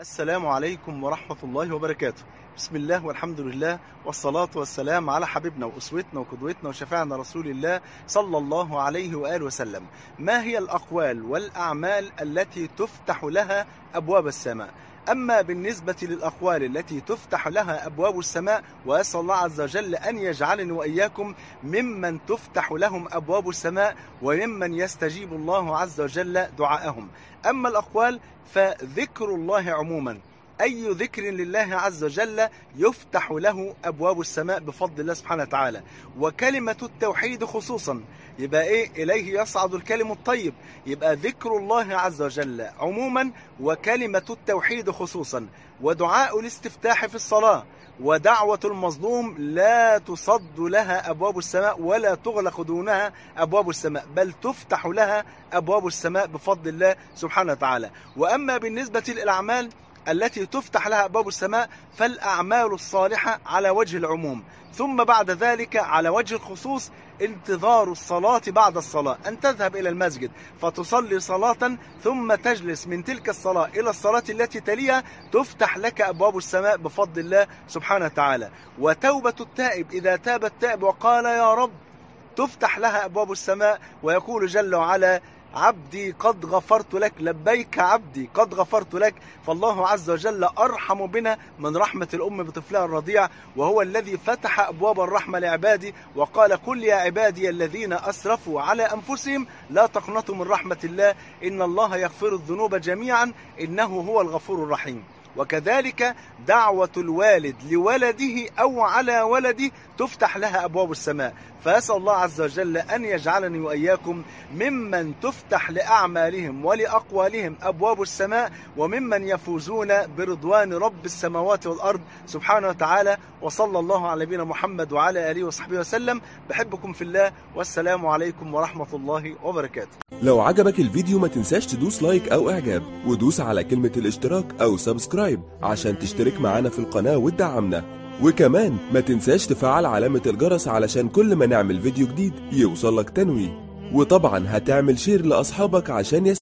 السلام عليكم ورحمة الله وبركاته. بسم الله والحمد لله والصلاة والسلام على حبيبنا وأسوتنا وقدوتنا وشفاعنا رسول الله صلى الله عليه وآله وسلم. ما هي الأقوال والأعمال التي تفتح لها أبواب السماء؟ أما بالنسبة للأقوال التي تفتح لها أبواب السماء، وأسأل الله عز وجل أن يجعلني وإياكم ممن تفتح لهم أبواب السماء وممن يستجيب الله عز وجل دعاءهم. أما الأقوال فذكر الله عموما، أي ذكر لله عز وجل يفتح له أبواب السماء بفضل الله سبحانه وتعالى. وكلمة التوحيد خصوصا، يبقى إليه يصعد الكلم الطيب، يبقى ذكر الله عز وجل عموما وكلمة التوحيد خصوصا. ودعاء الاستفتاح في الصلاة ودعوة المظلوم لا تصد لها أبواب السماء ولا تغلق دونها أبواب السماء، بل تفتح لها أبواب السماء بفضل الله سبحانه وتعالى. وأما بالنسبة للأعمال التي تفتح لها أبواب السماء فالأعمال الصالحة على وجه العموم، ثم بعد ذلك على وجه الخصوص انتظار الصلاة بعد الصلاة، أن تذهب إلى المسجد فتصلي صلاة ثم تجلس من تلك الصلاة إلى الصلاة التي تليها، تفتح لك أبواب السماء بفضل الله سبحانه وتعالى. وتوبة التائب إذا تاب التائب وقال يا رب تفتح لها أبواب السماء، ويقول جل وعلا عبدي قد غفرت لك، لبيك عبدي قد غفرت لك. فالله عز وجل أرحم بنا من رحمة الأم بطفلها الرضيع، وهو الذي فتح أبواب الرحمة لعبادي وقال قل يا عبادي الذين أسرفوا على أنفسهم لا تقنطوا من رحمة الله إن الله يغفر الذنوب جميعا إنه هو الغفور الرحيم. وكذلك دعوة الوالد لولده أو على ولده تفتح لها أبواب السماء. فأسأل الله عز وجل أن يجعلني وإياكم ممن تفتح لأعمالهم ولأقوالهم أبواب السماء، وممن يفوزون برضوان رب السماوات والأرض سبحانه وتعالى. وصلى الله على نبينا محمد وعلى آله وصحبه وسلم. بحبكم في الله، والسلام عليكم ورحمة الله وبركاته. لو عجبك الفيديو ما تنساش تدوس لايك أو إعجاب، ودوس على كلمة الاشتراك أو سبسكرايب عشان تشترك معانا في القناة وتدعمنا. وكمان ما تنساش تفعل علامة الجرس علشان كل ما نعمل فيديو جديد يوصلك تنويه. وطبعا هتعمل شير لأصحابك عشان